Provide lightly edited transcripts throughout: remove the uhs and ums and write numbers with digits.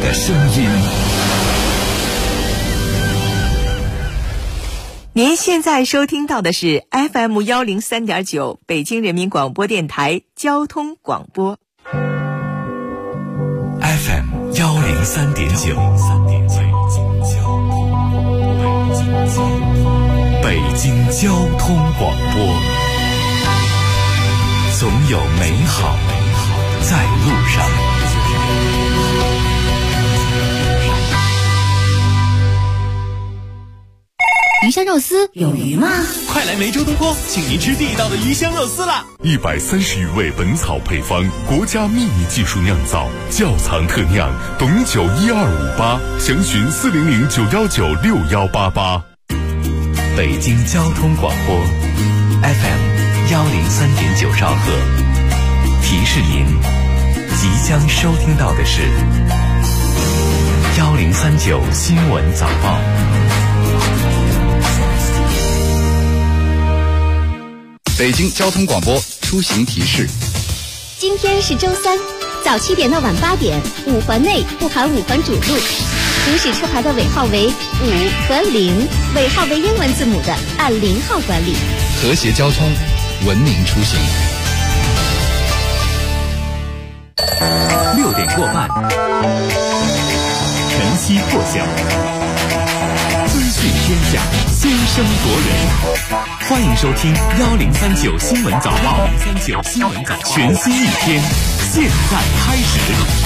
的声音。 您现在收听到的是 FM103.9 北京人民广播电台交通广播。 FM103.9 北京交通广播，总有美好在路上。 鱼香肉丝有鱼吗？ 快来梅州东坡，请您吃地道的鱼香肉丝啦 ！130余味本草配方，国家秘密技术酿造，窖藏特酿，董酒1258，详询400-919-6188。 北京交通广播 FM103.9 兆赫，提示您即将收听到的是1039新闻早报。 北京交通广播出行提示： 今天是周三，早7点到晚8点，5环内不含5环主路，行驶车牌的尾号为5和0，尾号为英文字母的按0号管理。 和谐交通，文明出行。 6点过半，晨曦破晓，资讯天下，先声夺人。欢迎收听1039新闻早报，1039新闻早报，全新一天，现在开始。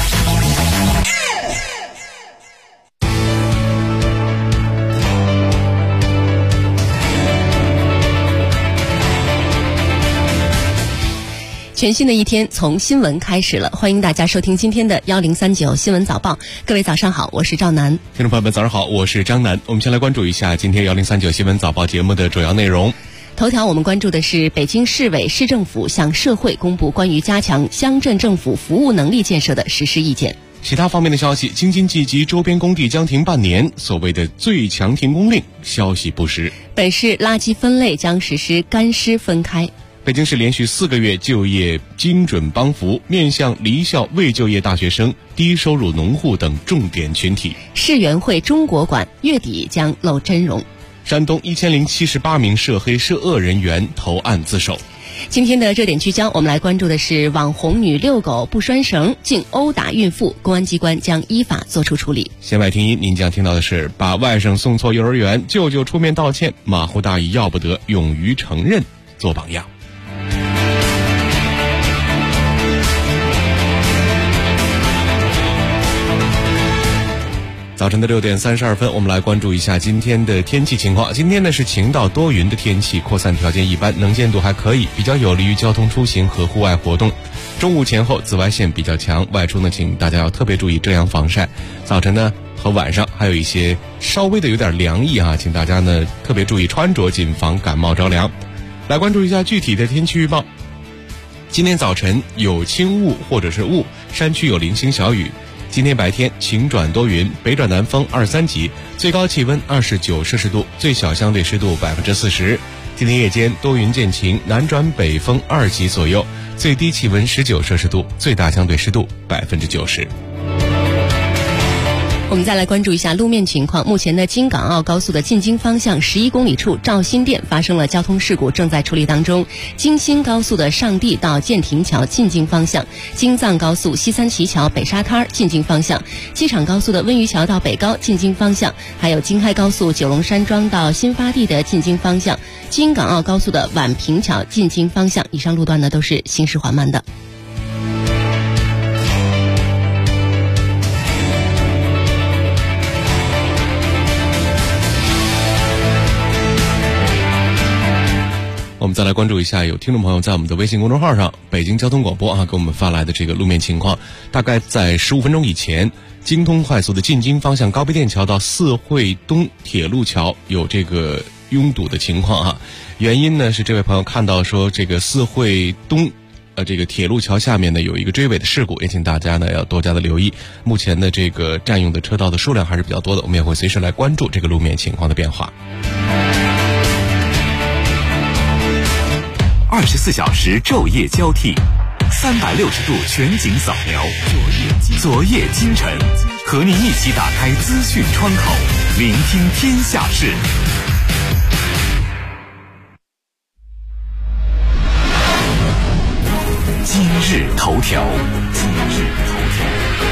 全新的一天从新闻开始了，欢迎大家收听今天的1039新闻早报。各位早上好，我是赵楠。 听众朋友们早上好，我是张楠。我们先来关注一下今天1039新闻早报节目的主要内容。 头条我们关注的是北京市委市政府向社会公布关于加强乡镇政府服务能力建设的实施意见。 其他方面的消息，京津冀及周边工地将停半年，所谓的最强停工令消息不实。 本市垃圾分类将实施干湿分开。 北京市连续4个月就业精准帮扶，面向离校未就业大学生、低收入农户等重点群体。 世园会中国馆月底将露真容。 山东1078名涉黑涉恶人员投案自首。 今天的热点聚焦，我们来关注的是网红女遛狗不拴绳竟殴打孕妇，公安机关将依法作出处理。 弦外听音，您将听到的是把外甥送错幼儿园，舅舅出面道歉，马虎大意要不得，勇于承认做榜样。早晨的6点32分，我们来关注一下今天的天气情况。今天呢是晴到多云的天气，扩散条件一般，能见度还可以，比较有利于交通出行和户外活动。中午前后紫外线比较强，外出呢请大家要特别注意遮阳防晒。早晨呢和晚上还有一些稍微的有点凉意啊，请大家呢特别注意穿着，谨防感冒着凉。来关注一下具体的天气预报。今天早晨有轻雾或者是雾，山区有零星小雨。今天白天晴转多云，北转南风2、3级，最高气温29摄氏度，最小相对湿度40%。今天夜间多云见晴，南转北风2级左右，最低气温19摄氏度，最大相对湿度90%。 我们再来关注一下路面情况。目前的京港澳高速的进京方向11公里处肇新店发生了交通事故，正在处理当中。京新高速的上地到建亭桥进京方向，京藏高速西三旗桥北沙滩进京方向，机场高速的温榆桥到北高进京方向，还有京开高速九龙山庄到新发地的进京方向，京港澳高速的宛平桥进京方向，以上路段呢都是行驶缓慢的。 我们再来关注一下有听众朋友在我们的微信公众号上北京交通广播给我们发来的这个路面情况。大概在15分钟以前，京通快速的进京方向高碑店桥到四惠东铁路桥有这个拥堵的情况原因呢是这位朋友看到说这个四惠东这个铁路桥下面呢有一个追尾的事故，也请大家呢要多加的留意。目前的这个占用的车道的数量还是比较多的，我们也会随时来关注这个路面情况的变化。 24小时昼夜交替，360度全景扫描，昨夜今晨， 和您一起打开资讯窗口，聆听天下事。今日头条，今日头条。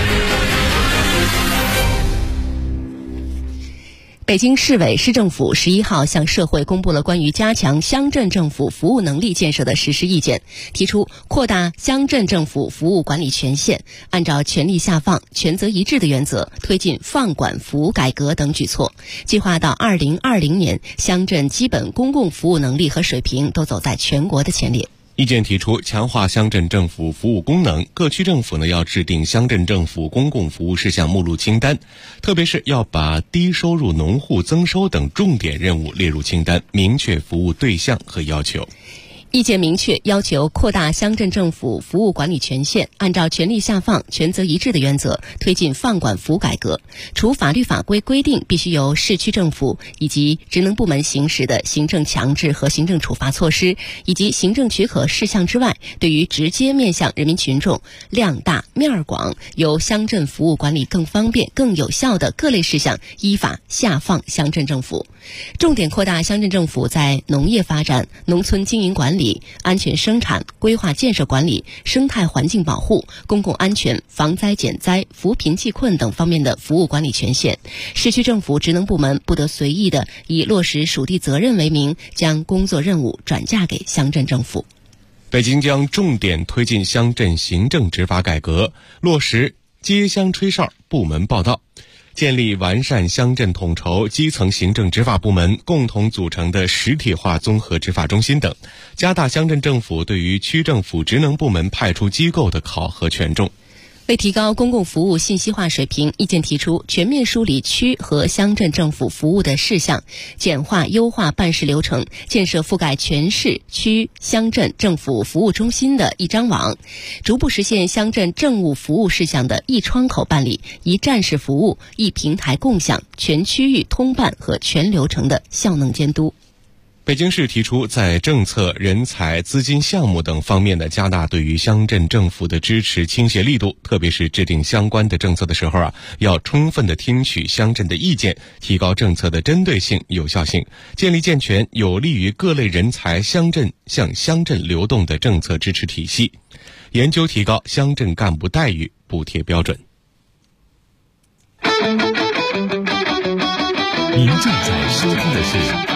北京市委市政府11号向社会公布了关于加强乡镇政府服务能力建设的实施意见，提出扩大乡镇政府服务管理权限，按照权力下放、权责一致的原则，推进放管服务改革等举措，计划到2020年，乡镇基本公共服务能力和水平都走在全国的前列。 意见提出，强化乡镇政府服务功能，各区政府要制定乡镇政府公共服务事项目录清单，特别是要把低收入农户增收等重点任务列入清单，明确服务对象和要求。 意见明确要求扩大乡镇政府服务管理权限，按照权力下放、权责一致的原则，推进放管服务改革。除法律法规规定必须由市区政府以及职能部门行使的行政强制和行政处罚措施以及行政许可事项之外，对于直接面向人民群众、量大面儿广、由乡镇服务管理更方便、更有效的各类事项，依法下放乡镇政府。重点扩大乡镇政府在农业发展、农村经营管理、安全生产、规划建设管理、生态环境保护、公共安全、防灾减灾、扶贫济困等方面的服务管理权限。市区政府职能部门不得随意的以落实属地责任为名，将工作任务转嫁给乡镇政府。 北京将重点推进乡镇行政执法改革，落实街乡吹哨、部门报到，建立完善乡镇统筹、基层行政执法部门共同组成的实体化综合执法中心等，加大乡镇政府对于区政府职能部门派出机构的考核权重。 为提高公共服务信息化水平，意见提出全面梳理区和乡镇政府服务的事项，简化优化办事流程，建设覆盖全市区乡镇政府服务中心的一张网，逐步实现乡镇政务服务事项的一窗口办理、一站式服务、一平台共享、全区域通办和全流程的效能监督。 北京市提出，在政策、人才、资金、项目等方面加大对于乡镇政府的支持倾斜力度，特别是制定相关的政策的时候要充分的听取乡镇的意见，提高政策的针对性、有效性，建立健全有利于各类人才向乡镇流动的政策支持体系，研究提高乡镇干部待遇补贴标准。 您正在收听的是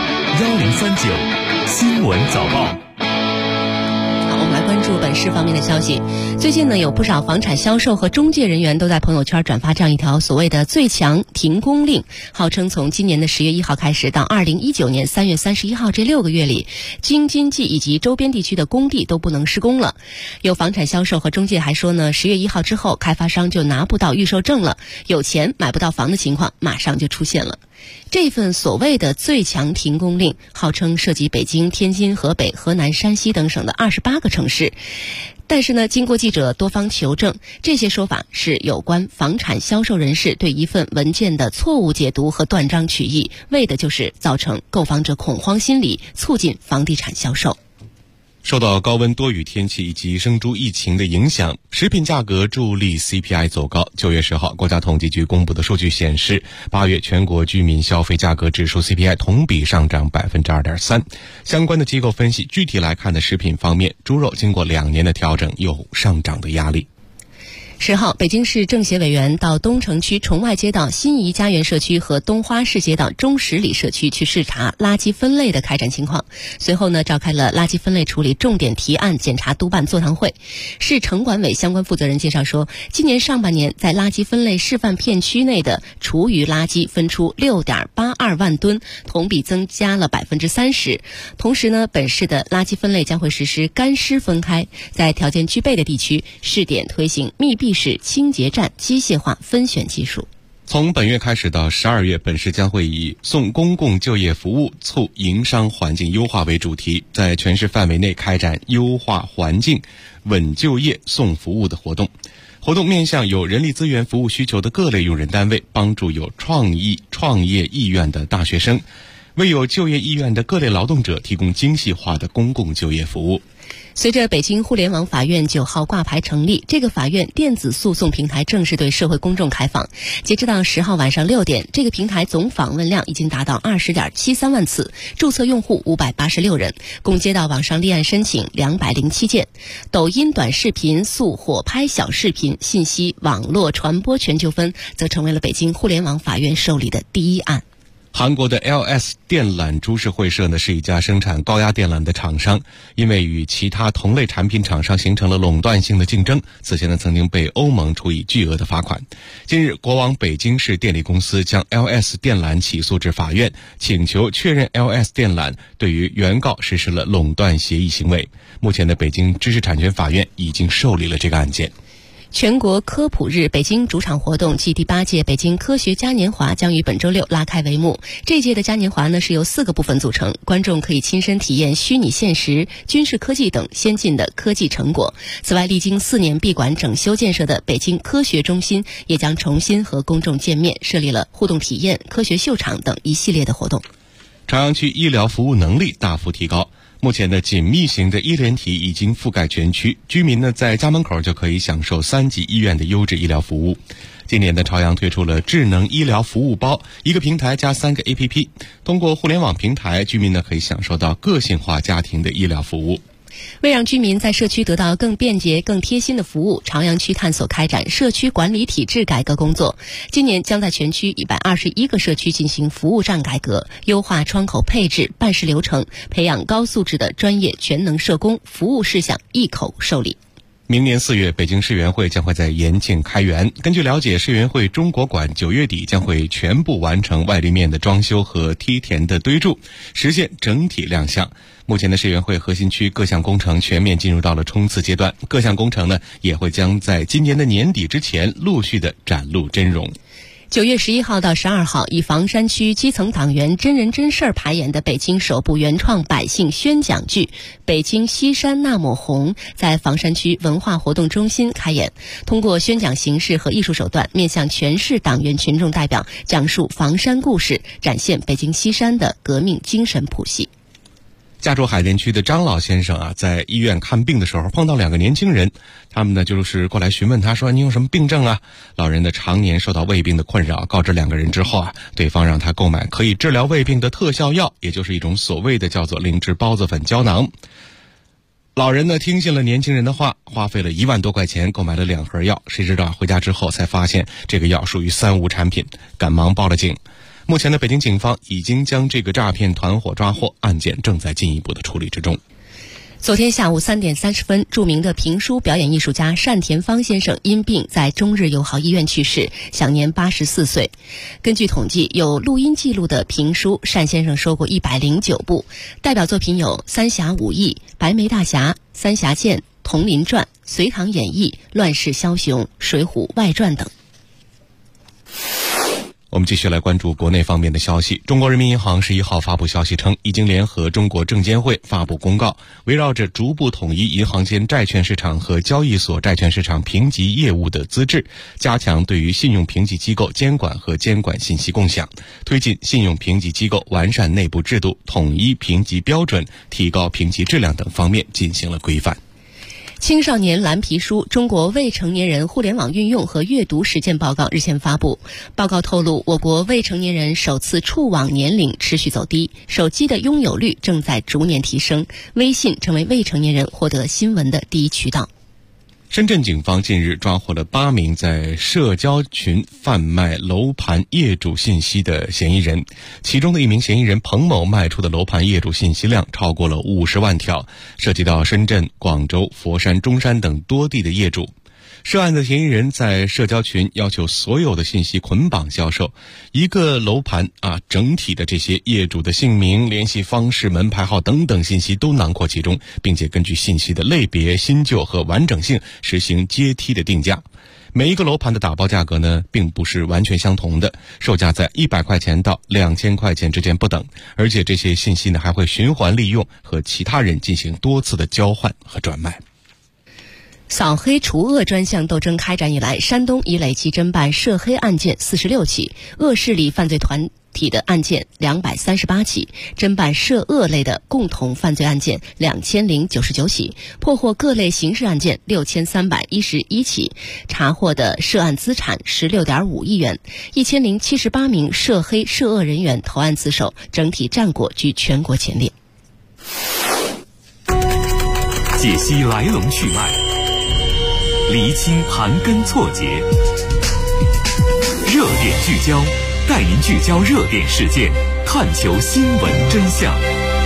1039新闻早报。 好，我们来关注本市方面的消息。最近呢，有不少房产销售和中介人员都在朋友圈转发这样一条所谓的最强停工令，号称从今年的10月1号开始到2019年3月31号这6个月里，京津冀以及周边地区的工地都不能施工了。有房产销售和中介还说呢，10月1号之后，开发商就拿不到预售证了，有钱买不到房的情况马上就出现了。这份所谓的最强停工令号称涉及北京、天津、河北、河南、山西等省的28个城市，但是呢，经过记者多方求证，这些说法是有关房产销售人士对一份文件的错误解读和断章取义，为的就是造成购房者恐慌心理，促进房地产销售。 受到高温多雨天气以及生猪疫情的影响，食品价格助力 CPI 走高。9月10号，国家统计局公布的数据显示，8月全国居民消费价格指数 CPI 同比上涨 2.3%。相关的机构分析，具体来看的食品方面，猪肉经过2年的调整，有上涨的压力。 10号，北京市政协委员到东城区崇外街道新怡家园社区和东花市街道中十里社区去视察垃圾分类的开展情况。随后呢，召开了垃圾分类处理重点提案检查督办座谈会。市城管委相关负责人介绍说，今年上半年在垃圾分类示范片区内的厨余垃圾分出 6.82 万吨，同比增加了 30%。同时呢，本市的垃圾分类将会实施干湿分开，在条件具备的地区试点推行密闭式清洁站机械化分选技术。 从本月开始到12月，本市将会以送公共就业服务、促营商环境优化为主题，在全市范围内开展优化环境、稳就业、送服务的活动。活动面向有人力资源服务需求的各类用人单位，帮助有创业意愿的大学生，为有就业意愿的各类劳动者提供精细化的公共就业服务。 随着北京互联网法院9号挂牌成立，这个法院电子诉讼平台正式对社会公众开放。截止到10号晚上6点，这个平台总访问量已经达到20.73万次，注册用户586人，共接到网上立案申请207件。抖音短视频诉火拍小视频信息网络传播权纠纷，则成为了北京互联网法院受理的第一案。 韩国的 LS 电缆株式会社呢，是一家生产高压电缆的厂商，因为与其他同类产品厂商形成了垄断性的竞争，此前呢曾经被欧盟处以巨额的罚款。近日，国网北京市电力公司将 LS 电缆起诉至法院，请求确认 LS 电缆对于原告实施了垄断协议行为。目前的北京知识产权法院已经受理了这个案件。 全国科普日北京主场活动暨第8届北京科学嘉年华将于本周6拉开帷幕。这届的嘉年华呢是由4个部分组成，观众可以亲身体验虚拟现实、军事科技等先进的科技成果。此外，历经4年闭馆整修建设的北京科学中心也将重新和公众见面，设立了互动体验、科学秀场等一系列的活动。 朝阳区医疗服务能力大幅提高。目前的紧密型的医联体已经覆盖全区，居民呢在家门口就可以享受3级医院的优质医疗服务。今年的朝阳推出了智能医疗服务包，一个平台加3个 APP， 通过互联网平台，居民呢可以享受到个性化家庭的医疗服务。 为让居民在社区得到更便捷、更贴心的服务，朝阳区探索开展社区管理体制改革工作。今年将在全区121个社区进行服务站改革，优化窗口配置、办事流程，培养高素质的专业全能社工，服务事项一口受理。 明年4月，北京世园会将会在延庆开园。根据了解，世园会中国馆9月底将会全部完成外立面的装修和梯田的堆筑，实现整体亮相。目前的世园会核心区各项工程全面进入到了冲刺阶段，各项工程呢也会将在今年的年底之前陆续的展露真容。 9月11号到12号，以房山区基层党员真人真事儿排演的北京首部原创百姓宣讲剧《北京西山那抹红》在房山区文化活动中心开演，通过宣讲形式和艺术手段，面向全市党员群众代表讲述房山故事，展现北京西山的革命精神谱系。 家住海淀区的张老先生啊，在医院看病的时候碰到2个年轻人，他们呢就是过来询问他说：“你有什么病症啊？”老人呢常年受到胃病的困扰，告知2个人之后啊，对方让他购买可以治疗胃病的特效药，也就是一种所谓的叫做灵芝孢子粉胶囊。老人呢听信了年轻人的话，花费了1万多块钱购买了2盒药，谁知道回家之后才发现这个药属于3无产品，赶忙报了警。目前的北京警方已经将这个诈骗团伙抓获，案件正在进一步的处理之中。 昨天下午3点30分，著名的评书表演艺术家单田芳先生因病在中日友好医院去世，享年84岁。根据统计，有录音记录的评书，单先生说过109部，代表作品有《三侠五义》《白眉大侠》《三峡剑》《铜林传》《隋唐演义》《乱世枭雄》《水浒外传》等。 我们继续来关注国内方面的消息。中国人民银行11号发布消息称，已经联合中国证监会发布公告，围绕着逐步统一银行间债券市场和交易所债券市场评级业务的资质，加强对于信用评级机构监管和监管信息共享，推进信用评级机构完善内部制度、统一评级标准、提高评级质量等方面进行了规范。 青少年蓝皮书《中国未成年人互联网运用和阅读实践报告》日前发布。报告透露，我国未成年人首次触网年龄持续走低，手机的拥有率正在逐年提升，微信成为未成年人获得新闻的第一渠道。 深圳警方近日抓获了8名在社交群贩卖楼盘业主信息的嫌疑人，其中的一名嫌疑人彭某卖出的楼盘业主信息量超过了50万条，涉及到深圳、广州、佛山、中山等多地的业主。涉案的嫌疑人在社交群要求所有的信息捆绑销售，一个楼盘整体的这些业主的姓名、联系方式、门牌号等等信息都囊括其中，并且根据信息的类别、新旧和完整性实行阶梯的定价。每一个楼盘的打包价格呢，并不是完全相同的，售价在100块钱到2000块钱之间不等，而且这些信息呢还会循环利用，和其他人进行多次的交换和转卖。 扫黑除恶专项斗争开展以来，山东已累计侦办涉黑案件46起，恶势力犯罪团体的案件238起，侦办涉恶类的共同犯罪案件2099起，破获各类刑事案件6311起，查获的涉案资产16.5亿元，1078名涉黑涉恶人员投案自首，整体战果居全国前列。 解析来龙去脉，厘清盘根错节，热点聚焦，带您聚焦热点事件，探求新闻真相。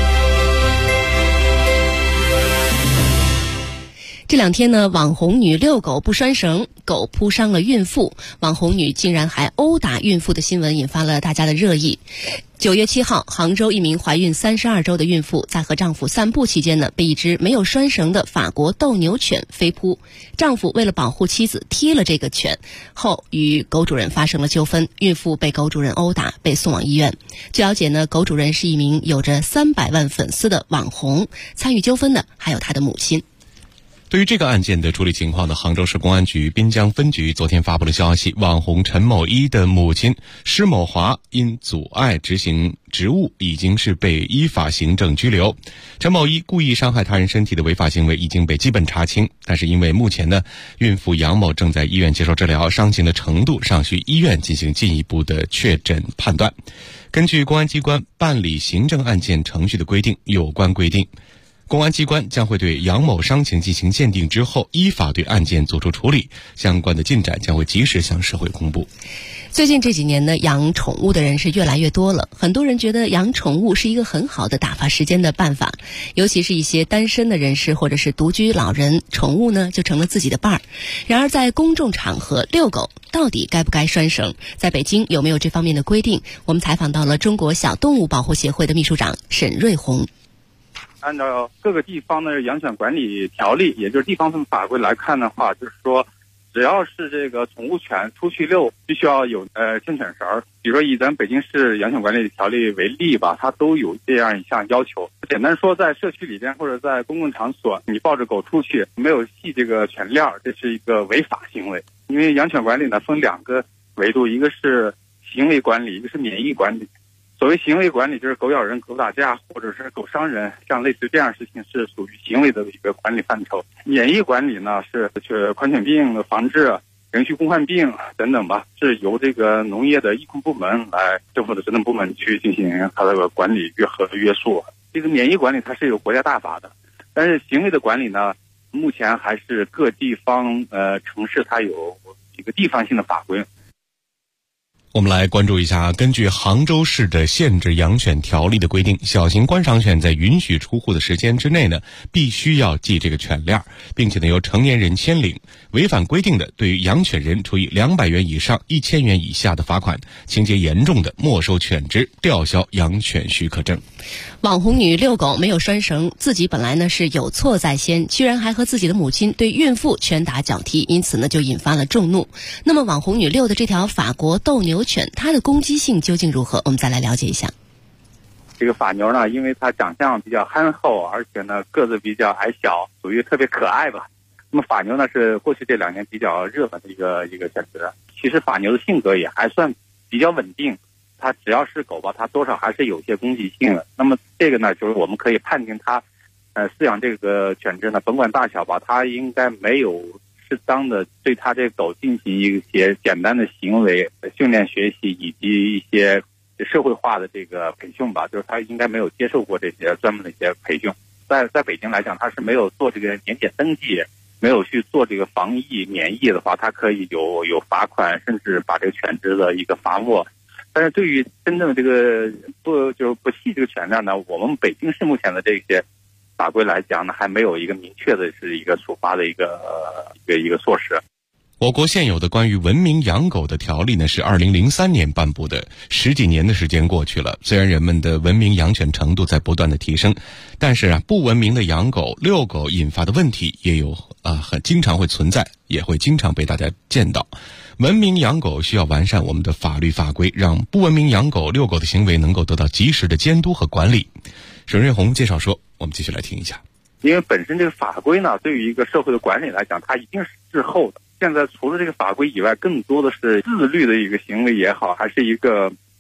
这2天呢，网红女遛狗不拴绳，狗扑伤了孕妇，网红女竟然还殴打孕妇的新闻引发了大家的热议。9月7号，杭州一名怀孕32周的孕妇在和丈夫散步期间呢，被一只没有拴绳的法国斗牛犬飞扑，丈夫为了保护妻子踢了这个犬后，与狗主人发生了纠纷，孕妇被狗主人殴打，被送往医院。据了解呢，狗主人是一名有着300万粉丝的网红，参与纠纷的还有他的母亲。 对于这个案件的处理情况呢，杭州市公安局滨江分局昨天发布了消息，网红陈某一的母亲施某华因阻碍执行职务已经是被依法行政拘留。陈某一故意伤害他人身体的违法行为已经被基本查清，但是因为目前呢，孕妇杨某正在医院接受治疗，伤情的程度尚需医院进行进一步的确诊判断。根据公安机关办理行政案件程序的规定，有关规定，公安机关将会对杨某伤情进行鉴定之后，依法对案件作出处理，相关的进展将会及时向社会公布。 最近这几年呢，养宠物的人是越来越多了，很多人觉得养宠物是一个很好的打发时间的办法，尤其是一些单身的人士或者是独居老人，宠物呢就成了自己的伴儿。然而在公众场合遛狗到底该不该拴绳，在北京有没有这方面的规定？我们采访到了中国小动物保护协会的秘书长沈瑞红。 按照各个地方的养犬管理条例，也就是地方性法规来看的话，就是说，只要是这个宠物犬出去遛，必须要有牵犬绳。比如说以咱北京市养犬管理条例为例吧，它都有这样一项要求。简单说，在社区里边或者在公共场所，你抱着狗出去没有系这个犬链，这是一个违法行为。因为养犬管理呢分2个维度，一个是行为管理，一个是免疫管理。所谓行为管理，就是狗咬人、狗打架或者是狗伤人，像类似这样的事情是属于行为的一个管理范畴。免疫管理呢是狂犬病的防治、人畜共患病等等吧，是由这个农业的医控部门来政府的职能部门去进行它的管理和约束。这个免疫管理它是有国家大法的，但是行为的管理呢，目前还是各地方城市它有一个地方性的法规。 我们来关注一下，根据杭州市的限制养犬条例的规定，小型观赏犬在允许出户的时间之内呢，必须要系这个犬链，并且呢由成年人牵领。违反规定的，对于养犬人处以200元以上1000元以下的罚款，情节严重的没收犬只，吊销养犬许可证。 网红女遛狗没有拴绳，自己本来呢是有错在先，居然还和自己的母亲对孕妇拳打脚踢，因此呢就引发了众怒。那么网红女遛的这条法国斗牛犬，它的攻击性究竟如何？我们再来了解一下。 这个法牛呢，因为它长相比较憨厚，而且呢个子比较矮小，属于特别可爱吧。那么法牛呢是过去这2年比较热门的一个选择。其实法牛的性格也还算比较稳定，它只要是狗吧，它多少还是有些攻击性的。那么这个呢，就是我们可以判定它，饲养这个犬只呢，甭管大小吧，它应该没有适当的对它这个狗进行一些简单的行为训练学习，以及一些社会化的这个培训吧，就是它应该没有接受过这些专门的一些培训。在北京来讲，它是没有做这个年检登记，没有去做这个防疫免疫的话，它可以有罚款，甚至把这个犬只的一个罚没。但是对于真正的这个不系这个犬链呢，我们北京市目前的这些法规来讲呢，还没有一个明确的是一个处罚的一个措施。 我国现有的关于文明养狗的条例呢，是2003年颁布的，10几年的时间过去了。虽然人们的文明养犬程度在不断的提升，但是不文明的养狗、遛狗引发的问题也有很经常会存在，也会经常被大家见到。文明养狗需要完善我们的法律法规，让不文明养狗、遛狗的行为能够得到及时的监督和管理。沈瑞红介绍说，我们继续来听一下。 因为本身这个法规呢，对于一个社会的管理来讲，它一定是滞后的。现在除了这个法规以外，更多的是自律的一个行为也好，还是一个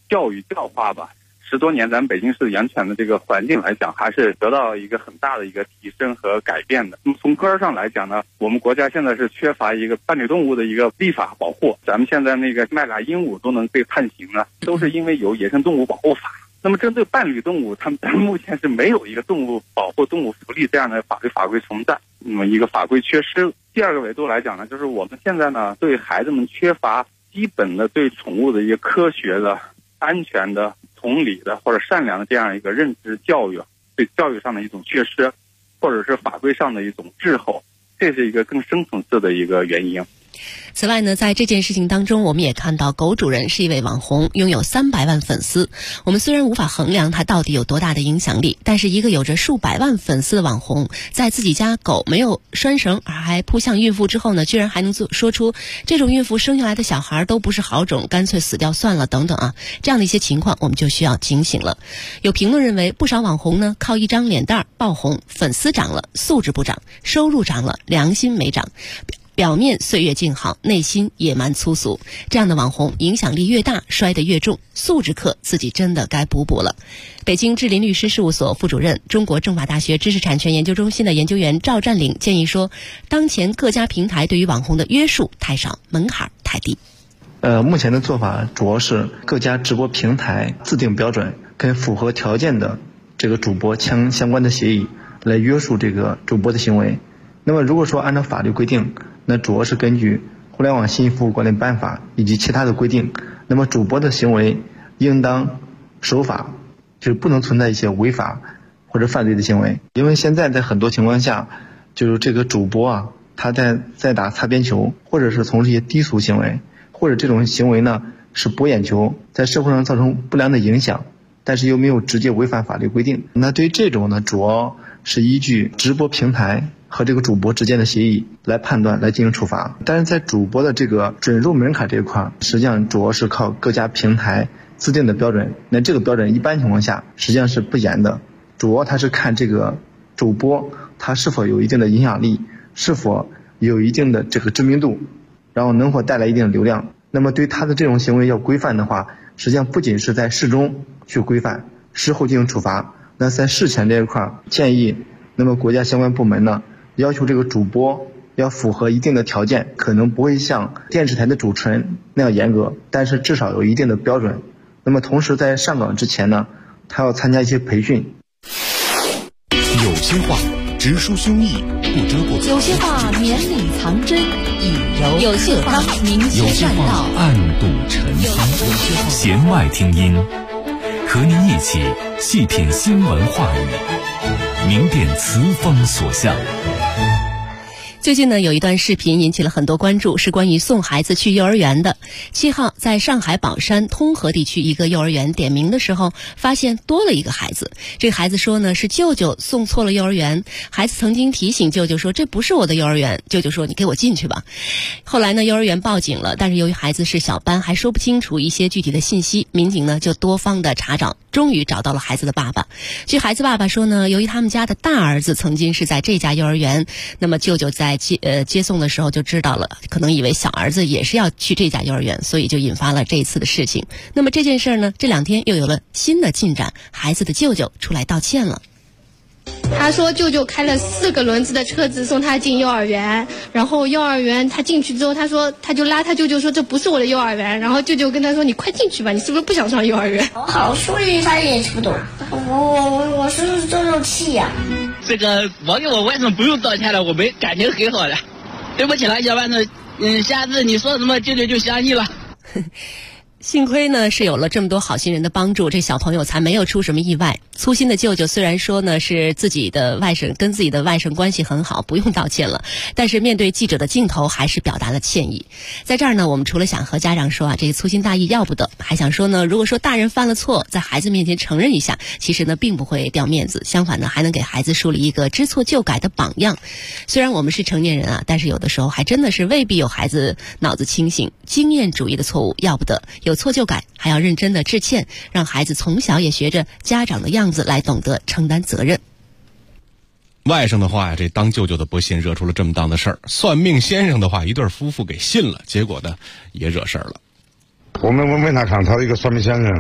教育教化吧，10多年咱们北京市养犬的这个环境来讲，还是得到一个很大的一个提升和改变的。那么从根儿上来讲呢，我们国家现在是缺乏一个伴侣动物的一个立法保护。咱们现在那个卖俩鹦鹉都能被判刑呢，都是因为有野生动物保护法。那么针对伴侣动物，咱们目前是没有一个动物保护、动物福利这样的法规存在，那么一个法规缺失。第二个维度来讲呢，就是我们现在呢对孩子们缺乏基本的对宠物的一个科学的、安全的、同理的或者善良的这样一个认知教育，对教育上的一种缺失，或者是法规上的一种滞后，这是一个更深层次的一个原因。 此外呢，在这件事情当中，我们也看到狗主人是一位网红，拥有300万粉丝。我们虽然无法衡量他到底有多大的影响力，但是一个有着数百万粉丝的网红，在自己家狗没有拴绳而还扑向孕妇之后呢，居然还能说出这种孕妇生下来的小孩都不是好种，干脆死掉算了等等啊，这样的一些情况我们就需要警醒了。有评论认为，不少网红呢靠一张脸蛋爆红，粉丝涨了，素质不涨，收入涨了，良心没涨。表面岁月静好，内心野蛮粗俗，这样的网红影响力越大，摔得越重，素质课自己真的该补了。北京智林律师事务所副主任、中国政法大学知识产权研究中心的研究员赵占领建议说，当前各家平台对于网红的约束太少，门槛太低。 目前的做法主要是各家直播平台自定标准，跟符合条件的这个主播签相关的协议，来约束这个主播的行为。那么如果说按照法律规定，那主要是根据互联网信息服务管理办法以及其他的规定，那么主播的行为应当守法，就是不能存在一些违法或者犯罪的行为。因为现在在很多情况下，就是这个主播啊，他在打擦边球，或者是从事一些低俗行为，或者这种行为呢是博眼球，在社会上造成不良的影响，但是又没有直接违反法律规定。那对于这种呢，主要是依据直播平台和这个主播之间的协议来判断，来进行处罚。但是在主播的这个准入门槛这一块，实际上主要是靠各家平台自定的标准。那这个标准一般情况下实际上是不严的，主要它是看这个主播他是否有一定的影响力，是否有一定的这个知名度，然后能否带来一定的流量。那么对他的这种行为要规范的话，实际上不仅是在事中去规范，事后进行处罚。那在事前这一块建议，那么国家相关部门呢，要求这个主播要符合一定的条件，可能不会像电视台的主持人那样严格，但是至少有一定的标准。那么同时在上岗之前呢，他要参加一些培训。 有些话直抒胸臆，不遮不有些话绵里藏针，以柔有些话明有些话暗度陈仓，弦外听音，和您一起细品新闻话语，明辨词风所向。 最近呢，有一段视频引起了很多关注，是关于送孩子去幼儿园的。7号，在上海宝山通河地区一个幼儿园点名的时候，发现多了一个孩子。这个孩子说呢，是舅舅送错了幼儿园。孩子曾经提醒舅舅说，这不是我的幼儿园。舅舅说，你给我进去吧。后来呢，幼儿园报警了，但是由于孩子是小班，还说不清楚一些具体的信息，民警呢就多方的查找，终于找到了孩子的爸爸。据孩子爸爸说呢，由于他们家的大儿子曾经是在这家幼儿园，那么舅舅在接送的时候就知道了，可能以为小儿子也是要去这家幼儿园，所以就引发了这一次的事情。那么这件事呢，这2天又有了新的进展，孩子的舅舅出来道歉了。 他说舅舅开了4个轮子的车子送他进幼儿园，然后幼儿园他进去之后，他说他就拉他舅舅说这不是我的幼儿园，然后舅舅跟他说你快进去吧，你是不是不想上幼儿园？ 好，所以他也听不懂。我是周周气呀。 这个我给我外甥不用道歉了，我们感情很好的。对不起了，小外甥，下次你说什么舅舅就相信了。 幸亏呢是有了这么多好心人的帮助，这小朋友才没有出什么意外。粗心的舅舅虽然说呢是自己的外甥，跟自己的外甥关系很好，不用道歉了，但是面对记者的镜头还是表达了歉意。在这儿呢，我们除了想和家长说啊，这个粗心大意要不得，还想说呢，如果说大人犯了错，在孩子面前承认一下，其实呢并不会掉面子，相反呢还能给孩子树立一个知错就改的榜样。虽然我们是成年人啊，但是有的时候还真的是未必有孩子脑子清醒，经验主义的错误要不得，有错就改，还要认真的致歉，让孩子从小也学着家长的样子来懂得承担责任。 外甥的话呀，这当舅舅的不信，惹出了这么当的事儿。算命先生的话，一对夫妇给信了，结果呢也惹事儿了。 我们问他看，他一个算命先生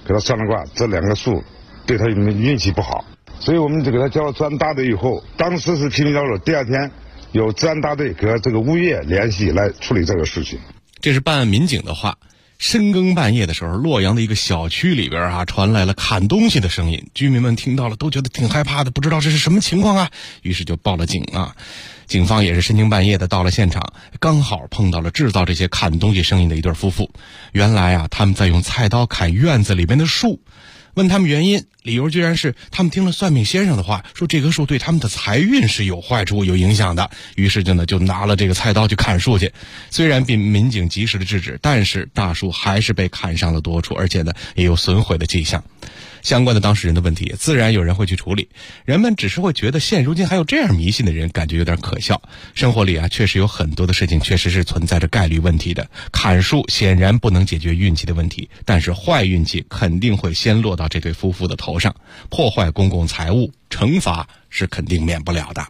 给他算了卦，这2个数对他运气不好，所以我们就给他交了治安大队以后，当时是平民交流，第2天有治安大队和这个物业联系来处理这个事情。 这是办案民警的话。深更半夜的时候，洛阳的一个小区里边传来了砍东西的声音，居民们听到了都觉得挺害怕的，不知道这是什么情况啊，于是就报了警啊。警方也是深更半夜的到了现场，刚好碰到了制造这些砍东西声音的一对夫妇。原来他们在用菜刀砍院子里面的树，问他们原因，理由居然是他们听了算命先生的话，说这棵树对他们的财运是有坏处有影响的，于是就拿了这个菜刀去砍树去。虽然被民警及时的制止，但是大树还是被砍伤了多处，而且也有损毁的迹象。相关的当事人的问题自然有人会去处理，人们只是会觉得现如今还有这样迷信的人，感觉有点可笑。生活里确实有很多的事情确实是存在着概率问题的，砍树显然不能解决运气的问题，但是坏运气肯定会先落到这对夫妇的头上，破坏公共财物，惩罚是肯定免不了的。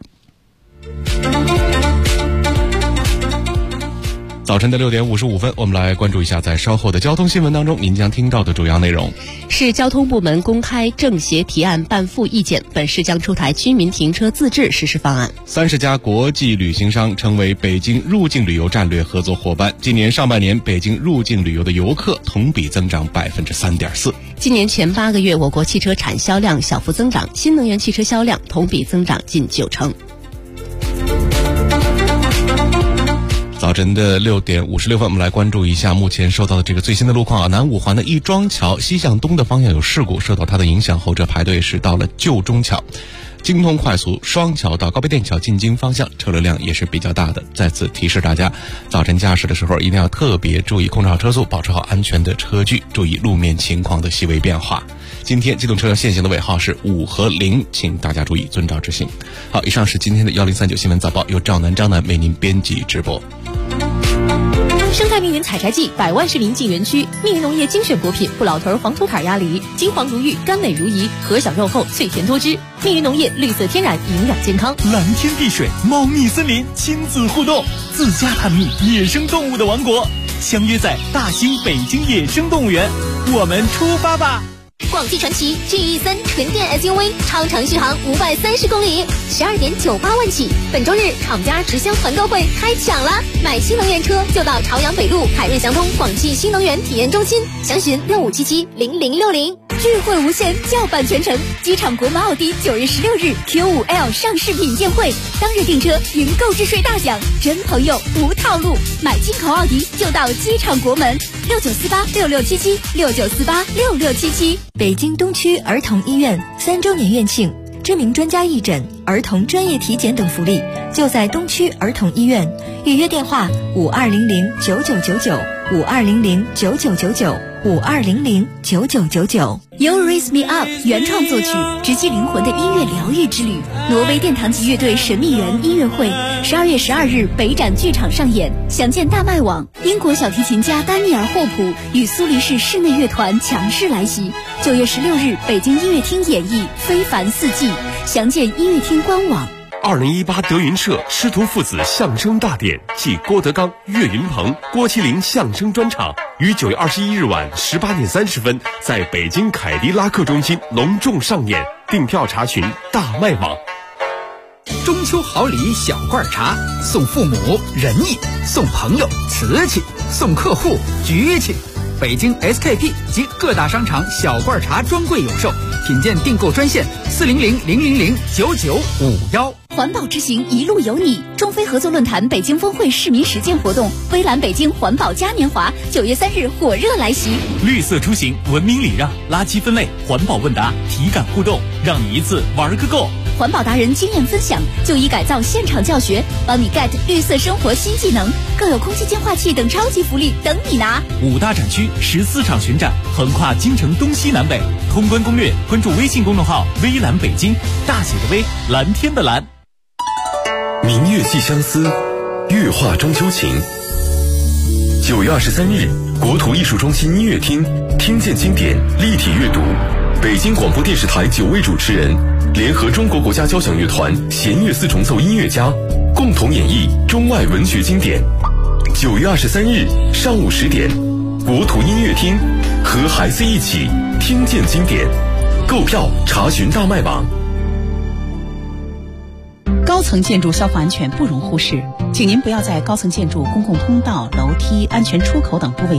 早晨的6点55分，我们来关注一下在稍后的交通新闻当中您将听到的主要内容。 市交通部门公开政协提案办复意见，本市将出台居民停车自治实施方案。 30家国际旅行商成为北京入境旅游战略合作伙伴，今年上半年北京入境旅游的游客同比增长 3.4%。 今年前8个月，我国汽车产销量小幅增长，新能源汽车销量同比增长近90%。 早晨的6点56分，我们来关注一下目前收到的这个最新的路况南五环的亦庄桥西向东的方向有事故，受到它的影响，后者排队是到了旧中桥。京通快速双桥到高碑店桥进京方向车流量也是比较大的，再次提示大家，早晨驾驶的时候一定要特别注意控制好车速，保持好安全的车距，注意路面情况的细微变化。今天机动车辆限行的尾号是5和0，请大家注意遵照执行。好，以上是今天的1039新闻早报，由赵南张楠为您编辑直播。 生态蜜源采摘季，100万市民进园区，蜜源农业精选果品不老头黄土坎鸭梨，金黄如玉，甘美如饴，核小肉厚，脆甜多汁。蜜源农业绿色天然，营养健康。 蓝天碧水，猫蜜森林，亲子互动，自家探秘野生动物的王国，相约在大兴北京野生动物园，我们出发吧！ 广汽传祺 GE3 纯电 SUV 超长续航530公里，12.98万起。本周日厂家直销团购会开抢了，买新能源车就到朝阳北路凯瑞祥通广汽新能源体验中心，详询65770060。智慧无限，叫板全程。机场国门奥迪9月16日 Q5L 上市品鉴会，当日订车云购置税大奖，真朋友无套路，买进口奥迪就到机场国门。69486677，69486677。 北京东区儿童医院3周年院庆，知名专家义诊、儿童专业体检等福利，就在东区儿童医院。预约电话52009999，52009999，52009999。You Raise Me Up 原创作曲，直击灵魂的音乐疗愈之旅。挪威殿堂级乐队神秘人音乐会，12月12日北展剧场上演，详见大麦网。英国小提琴家丹尼尔·霍普与苏黎世室内乐团强势来袭。9月16日北京音乐厅演绎《非凡四季》，详见音乐厅官网。 2018德云社师徒父子相声大典暨郭德纲、岳云鹏、郭麒麟相声专场于9月21日晚18点30分在北京凯迪拉克中心隆重上演，订票查询大麦网。 中秋好礼小罐茶，送父母仁义，送朋友瓷器，送客户局气。北京 SKP 及各大商场小罐茶专柜有售，品鉴订购专线40000009951。 环保之行一路有你，中非合作论坛北京峰会市民实践活动，微蓝北京环保嘉年华9月3日火热来袭。 绿色出行，文明礼让，垃圾分类，环保问答，体感互动，让你一次玩个够。 环保达人经验分享，就医改造现场教学，帮你 get 绿色生活新技能，更有空气净化器等超级福利等你拿。 5大展区14场巡展，横跨京城东西南北。通关攻略，关注微信公众号微蓝北京，大写的微，蓝天的蓝。 明月寄相思，月画中秋情。9月23日，国土艺术中心音乐厅，听见经典，立体阅读。北京广播电视台9位主持人联合中国国家交响乐团弦乐4重奏音乐家，共同演绎中外文学经典。9月23日上午10点， 国土音乐厅，和孩子一起听见经典。购票查询大麦网。 高层建筑消防安全不容忽视，请您不要在高层建筑公共通道、楼梯、安全出口等部位